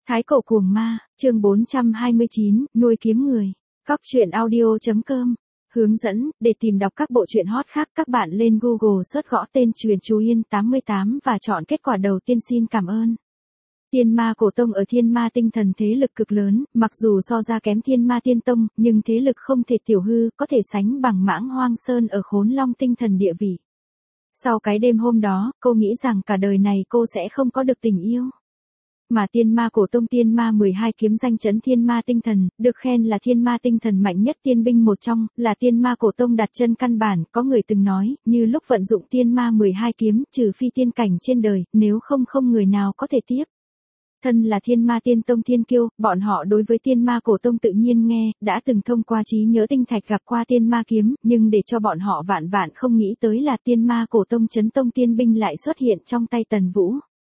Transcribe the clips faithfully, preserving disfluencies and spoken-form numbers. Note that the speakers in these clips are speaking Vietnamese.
Thái cổ cuồng ma, chương bốn trăm hai mươi chín, nuôi kiếm người. Góc truyện audio.com. Hướng dẫn, để tìm đọc các bộ truyện hot khác các bạn lên Google search gõ tên Truyện Chú Yên tám mươi tám và chọn kết quả đầu tiên. Xin cảm ơn. Tiên ma cổ tông ở thiên ma tinh thần thế lực cực lớn, mặc dù so ra kém thiên ma tiên tông, nhưng thế lực không thể tiểu hư, có thể sánh bằng Mãng Hoang Sơn ở Khốn Long tinh thần địa vị. Sau cái đêm hôm đó, cô nghĩ rằng cả đời này cô sẽ không có được tình yêu. Mà tiên ma cổ tông tiên ma mười hai kiếm danh chấn thiên ma tinh thần, được khen là thiên ma tinh thần mạnh nhất tiên binh một trong, là tiên ma cổ tông đặt chân căn bản, có người từng nói, như lúc vận dụng tiên ma mười hai kiếm, trừ phi tiên cảnh trên đời, nếu không không người nào có thể tiếp. Thân là thiên ma tiên tông thiên kiêu, bọn họ đối với tiên ma cổ tông tự nhiên nghe, đã từng thông qua trí nhớ tinh thạch gặp qua tiên ma kiếm, nhưng để cho bọn họ vạn vạn không nghĩ tới là tiên ma cổ tông chấn tông tiên binh lại xuất hiện trong tay Tần Vũ.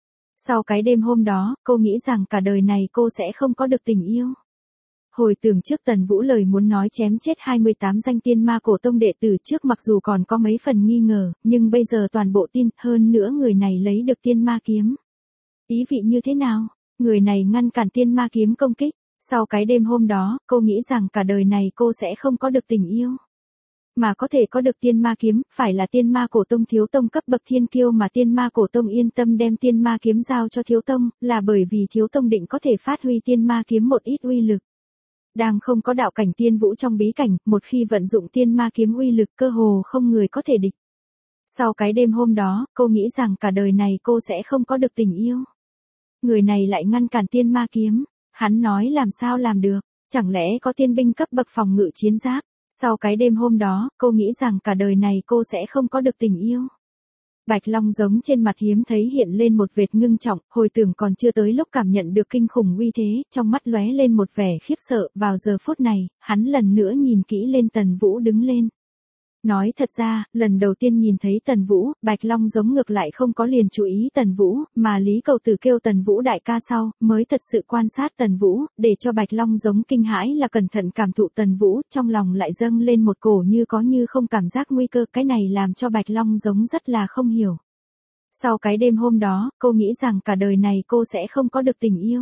Sau cái đêm hôm đó, cô nghĩ rằng cả đời này cô sẽ không có được tình yêu. Hồi tưởng trước Tần Vũ lời muốn nói chém chết hai mươi tám danh tiên ma cổ tông đệ tử trước, mặc dù còn có mấy phần nghi ngờ, nhưng bây giờ toàn bộ tin, hơn nữa người này lấy được tiên ma kiếm. Ý vị như thế nào? Người này ngăn cản tiên ma kiếm công kích. Sau cái đêm hôm đó, cô nghĩ rằng cả đời này cô sẽ không có được tình yêu. Mà có thể có được tiên ma kiếm, phải là tiên ma cổ tông thiếu tông cấp bậc thiên kiêu, mà tiên ma cổ tông yên tâm đem tiên ma kiếm giao cho thiếu tông, là bởi vì thiếu tông định có thể phát huy tiên ma kiếm một ít uy lực. Đang không có đạo cảnh tiên vũ trong bí cảnh, một khi vận dụng tiên ma kiếm uy lực cơ hồ không người có thể địch. Sau cái đêm hôm đó, cô nghĩ rằng cả đời này cô sẽ không có được tình yêu. Người này lại ngăn cản tiên ma kiếm, hắn nói làm sao làm được, chẳng lẽ có tiên binh cấp bậc phòng ngự chiến giáp. Sau cái đêm hôm đó, cô nghĩ rằng cả đời này cô sẽ không có được tình yêu. Bạch Long giống trên mặt hiếm thấy hiện lên một vệt ngưng trọng, hồi tưởng còn chưa tới lúc cảm nhận được kinh khủng uy thế, trong mắt lóe lên một vẻ khiếp sợ. Vào giờ phút này, hắn lần nữa nhìn kỹ lên Tần Vũ đứng lên. Nói thật ra, lần đầu tiên nhìn thấy Tần Vũ, Bạch Long giống ngược lại không có liền chú ý Tần Vũ, mà Lý Cầu Tử kêu Tần Vũ đại ca sau, mới thật sự quan sát Tần Vũ, để cho Bạch Long giống kinh hãi là cẩn thận cảm thụ Tần Vũ, trong lòng lại dâng lên một cổ như có như không cảm giác nguy cơ, cái này làm cho Bạch Long giống rất là không hiểu. Sau cái đêm hôm đó, cô nghĩ rằng cả đời này cô sẽ không có được tình yêu.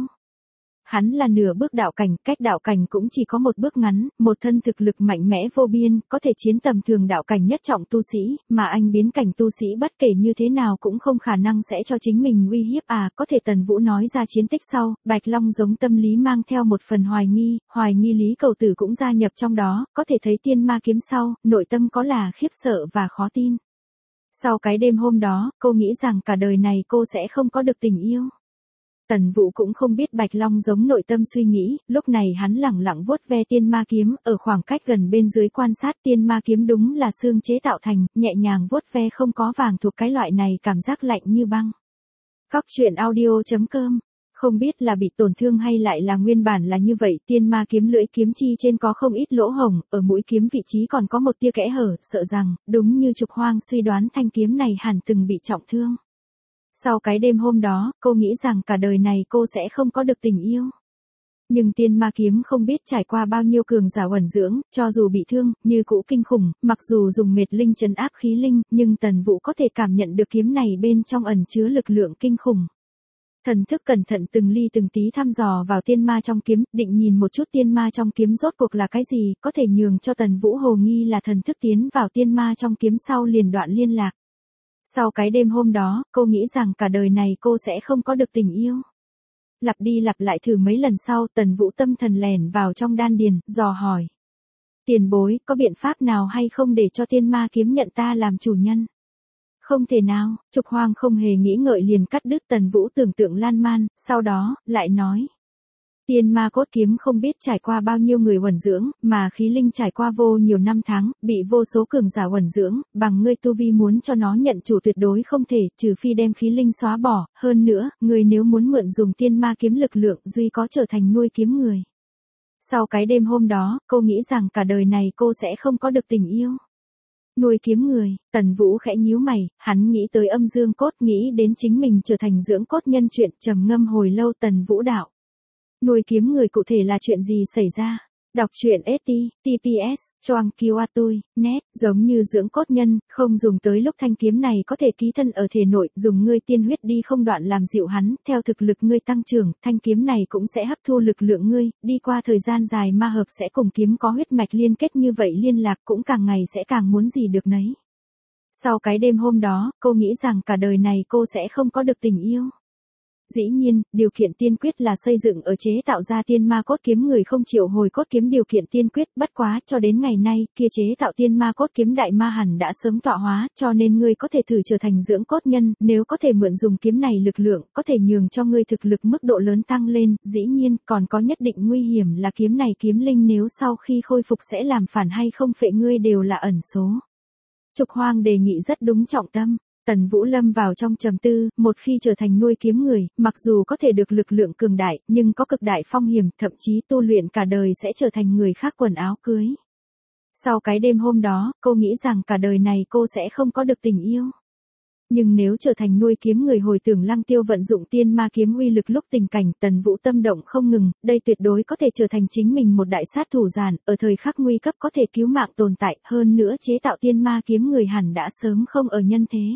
Hắn là nửa bước đạo cảnh, cách đạo cảnh cũng chỉ có một bước ngắn, một thân thực lực mạnh mẽ vô biên, có thể chiến tầm thường đạo cảnh nhất trọng tu sĩ, mà anh biến cảnh tu sĩ bất kể như thế nào cũng không khả năng sẽ cho chính mình uy hiếp à, có thể Tần Vũ nói ra chiến tích sau, Bạch Long giống tâm lý mang theo một phần hoài nghi, hoài nghi Lý Cầu Tử cũng gia nhập trong đó, có thể thấy tiên ma kiếm sau, nội tâm có là khiếp sợ và khó tin. Sau cái đêm hôm đó, cô nghĩ rằng cả đời này cô sẽ không có được tình yêu. Tần Vũ cũng không biết Bạch Long giống nội tâm suy nghĩ, lúc này hắn lẳng lặng vuốt ve tiên ma kiếm, ở khoảng cách gần bên dưới quan sát tiên ma kiếm đúng là xương chế tạo thành, nhẹ nhàng vuốt ve không có vàng thuộc cái loại này cảm giác lạnh như băng. Góc truyện audio.com. Không biết là bị tổn thương hay lại là nguyên bản là như vậy, tiên ma kiếm lưỡi kiếm chi trên có không ít lỗ hổng, ở mũi kiếm vị trí còn có một tia kẽ hở, sợ rằng, đúng như Trục Hoang suy đoán thanh kiếm này hẳn từng bị trọng thương. Sau cái đêm hôm đó, cô nghĩ rằng cả đời này cô sẽ không có được tình yêu. Nhưng tiên ma kiếm không biết trải qua bao nhiêu cường giả uẩn dưỡng, cho dù bị thương, như cũ kinh khủng, mặc dù dùng mệt linh trấn áp khí linh, nhưng Tần Vũ có thể cảm nhận được kiếm này bên trong ẩn chứa lực lượng kinh khủng. Thần thức cẩn thận từng ly từng tí thăm dò vào tiên ma trong kiếm, định nhìn một chút tiên ma trong kiếm rốt cuộc là cái gì, có thể nhường cho Tần Vũ hồ nghi là thần thức tiến vào tiên ma trong kiếm sau liền đoạn liên lạc. Sau cái đêm hôm đó, cô nghĩ rằng cả đời này cô sẽ không có được tình yêu. Lặp đi lặp lại thử mấy lần sau, Tần Vũ tâm thần lẻn vào trong đan điền, dò hỏi. Tiền bối, có biện pháp nào hay không để cho tiên ma kiếm nhận ta làm chủ nhân? Không thể nào, Trục Hoang không hề nghĩ ngợi liền cắt đứt Tần Vũ tưởng tượng lan man, sau đó, lại nói. Tiên ma cốt kiếm không biết trải qua bao nhiêu người uẩn dưỡng, mà khí linh trải qua vô nhiều năm tháng, bị vô số cường giả uẩn dưỡng, bằng ngươi tu vi muốn cho nó nhận chủ tuyệt đối không thể, trừ phi đem khí linh xóa bỏ, hơn nữa, ngươi nếu muốn mượn dùng tiên ma kiếm lực lượng, duy có trở thành nuôi kiếm người. Sau cái đêm hôm đó, cô nghĩ rằng cả đời này cô sẽ không có được tình yêu. Nuôi kiếm người, Tần Vũ khẽ nhíu mày, hắn nghĩ tới âm dương cốt, nghĩ đến chính mình trở thành dưỡng cốt nhân chuyện, trầm ngâm hồi lâu. Tần Vũ đạo. Nuôi kiếm người cụ thể là chuyện gì xảy ra? Đọc truyện ét tê tê pê ét, choang kiêu a tui, net, giống như dưỡng cốt nhân, không dùng tới lúc thanh kiếm này có thể ký thân ở thể nội, dùng ngươi tiên huyết đi không đoạn làm dịu hắn, theo thực lực ngươi tăng trưởng, thanh kiếm này cũng sẽ hấp thu lực lượng ngươi, đi qua thời gian dài ma hợp sẽ cùng kiếm có huyết mạch liên kết như vậy liên lạc cũng càng ngày sẽ càng muốn gì được nấy. Sau cái đêm hôm đó, cô nghĩ rằng cả đời này cô sẽ không có được tình yêu. Dĩ nhiên, điều kiện tiên quyết là xây dựng ở chế tạo ra tiên ma cốt kiếm người không chịu hồi cốt kiếm điều kiện tiên quyết, bất quá cho đến ngày nay, kia chế tạo tiên ma cốt kiếm đại ma hẳn đã sớm tọa hóa, cho nên ngươi có thể thử trở thành dưỡng cốt nhân, nếu có thể mượn dùng kiếm này lực lượng, có thể nhường cho ngươi thực lực mức độ lớn tăng lên, dĩ nhiên, còn có nhất định nguy hiểm là kiếm này kiếm linh nếu sau khi khôi phục sẽ làm phản hay không phệ ngươi đều là ẩn số. Trục Hoang đề nghị rất đúng trọng tâm. Tần Vũ lâm vào trong trầm tư, một khi trở thành nuôi kiếm người, mặc dù có thể được lực lượng cường đại, nhưng có cực đại phong hiểm, thậm chí tu luyện cả đời sẽ trở thành người khác quần áo cưới. Sau cái đêm hôm đó, cô nghĩ rằng cả đời này cô sẽ không có được tình yêu. Nhưng nếu trở thành nuôi kiếm người hồi tưởng Lăng Tiêu vận dụng tiên ma kiếm uy lực lúc tình cảnh, Tần Vũ tâm động không ngừng, đây tuyệt đối có thể trở thành chính mình một đại sát thủ giản, ở thời khắc nguy cấp có thể cứu mạng tồn tại, hơn nữa chế tạo tiên ma kiếm người hẳn đã sớm không ở nhân thế.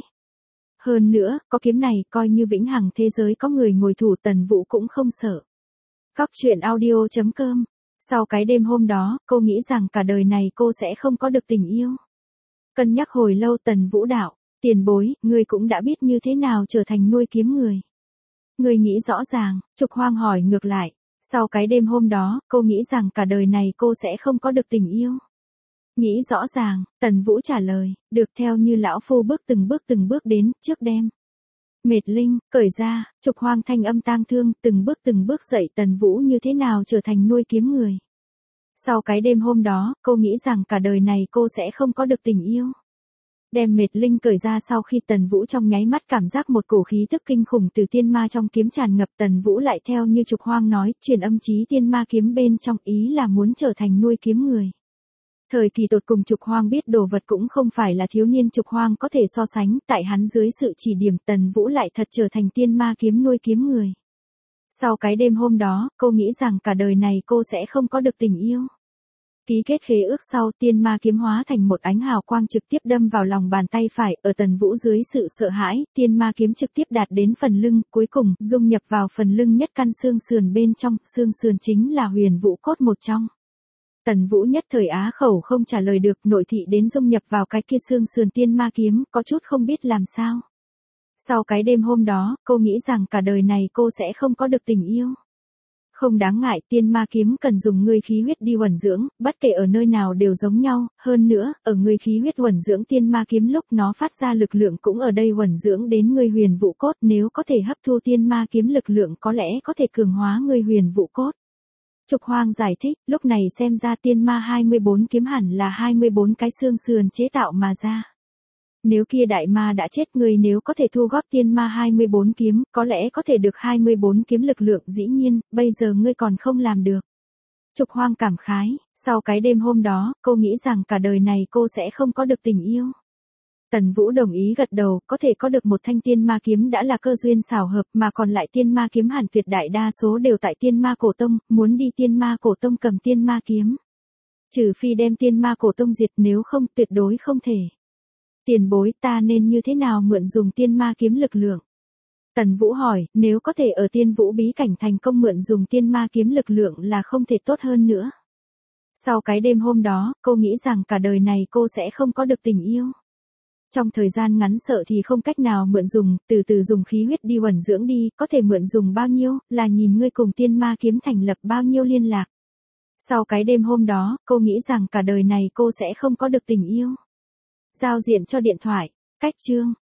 Hơn nữa, có kiếm này, coi như vĩnh hằng thế giới có người ngồi thủ Tần Vũ cũng không sợ. Góc truyện audio chấm com. Sau cái đêm hôm đó, cô nghĩ rằng cả đời này cô sẽ không có được tình yêu. Cân nhắc hồi lâu Tần Vũ đạo, tiền bối, ngươi cũng đã biết như thế nào trở thành nuôi kiếm người. Ngươi nghĩ rõ ràng, Trục Hoang hỏi ngược lại. Sau cái đêm hôm đó, cô nghĩ rằng cả đời này cô sẽ không có được tình yêu. Nghĩ rõ ràng, Tần Vũ trả lời, được theo như lão phu bước từng bước từng bước đến, trước đêm. Mệt linh, cởi ra, Trục Hoang thanh âm tang thương, từng bước từng bước dậy Tần Vũ như thế nào trở thành nuôi kiếm người. Sau cái đêm hôm đó, cô nghĩ rằng cả đời này cô sẽ không có được tình yêu. Đem mệt linh cởi ra sau khi Tần Vũ trong nháy mắt cảm giác một cổ khí tức kinh khủng từ tiên ma trong kiếm tràn ngập Tần Vũ lại theo như Trục Hoang nói, truyền âm chí tiên ma kiếm bên trong ý là muốn trở thành nuôi kiếm người. Thời kỳ tột cùng Trục Hoang biết đồ vật cũng không phải là thiếu niên Trục Hoang có thể so sánh, tại hắn dưới sự chỉ điểm Tần Vũ lại thật trở thành tiên ma kiếm nuôi kiếm người. Sau cái đêm hôm đó, cô nghĩ rằng cả đời này cô sẽ không có được tình yêu. Ký kết khế ước sau tiên ma kiếm hóa thành một ánh hào quang trực tiếp đâm vào lòng bàn tay phải, ở Tần Vũ dưới sự sợ hãi, tiên ma kiếm trực tiếp đạt đến phần lưng, cuối cùng, dung nhập vào phần lưng nhất căn xương sườn bên trong, xương sườn chính là huyền vũ cốt một trong. Tần Vũ nhất thời á khẩu không trả lời được, nội thị đến dung nhập vào cái kia xương sườn tiên ma kiếm, có chút không biết làm sao. Sau cái đêm hôm đó, cô nghĩ rằng cả đời này cô sẽ không có được tình yêu. Không đáng ngại, tiên ma kiếm cần dùng ngươi khí huyết đi huẩn dưỡng, bất kể ở nơi nào đều giống nhau, hơn nữa, ở ngươi khí huyết huẩn dưỡng tiên ma kiếm lúc nó phát ra lực lượng cũng ở đây huẩn dưỡng đến ngươi huyền vũ cốt, nếu có thể hấp thu tiên ma kiếm lực lượng có lẽ có thể cường hóa ngươi huyền vũ cốt. Trục Hoang giải thích, lúc này xem ra tiên ma hai mươi bốn kiếm hẳn là hai mươi bốn cái xương sườn chế tạo mà ra. Nếu kia đại ma đã chết người nếu có thể thu góp tiên ma hai mươi bốn kiếm, có lẽ có thể được hai mươi bốn kiếm lực lượng dĩ nhiên, bây giờ ngươi còn không làm được. Trục Hoang cảm khái, sau cái đêm hôm đó, cô nghĩ rằng cả đời này cô sẽ không có được tình yêu. Tần Vũ đồng ý gật đầu, có thể có được một thanh tiên ma kiếm đã là cơ duyên xảo hợp mà còn lại tiên ma kiếm hẳn tuyệt đại đa số đều tại tiên ma cổ tông, muốn đi tiên ma cổ tông cầm tiên ma kiếm. Trừ phi đem tiên ma cổ tông diệt nếu không tuyệt đối không thể. Tiền bối ta nên như thế nào mượn dùng tiên ma kiếm lực lượng? Tần Vũ hỏi, nếu có thể ở tiên vũ bí cảnh thành công mượn dùng tiên ma kiếm lực lượng là không thể tốt hơn nữa. Sau cái đêm hôm đó, cô nghĩ rằng cả đời này cô sẽ không có được tình yêu. Trong thời gian ngắn sợ thì không cách nào mượn dùng, từ từ dùng khí huyết đi huẩn dưỡng đi, có thể mượn dùng bao nhiêu, là nhìn ngươi cùng tiên ma kiếm thành lập bao nhiêu liên lạc. Sau cái đêm hôm đó, cô nghĩ rằng cả đời này cô sẽ không có được tình yêu. Giao diện cho điện thoại, cách chương.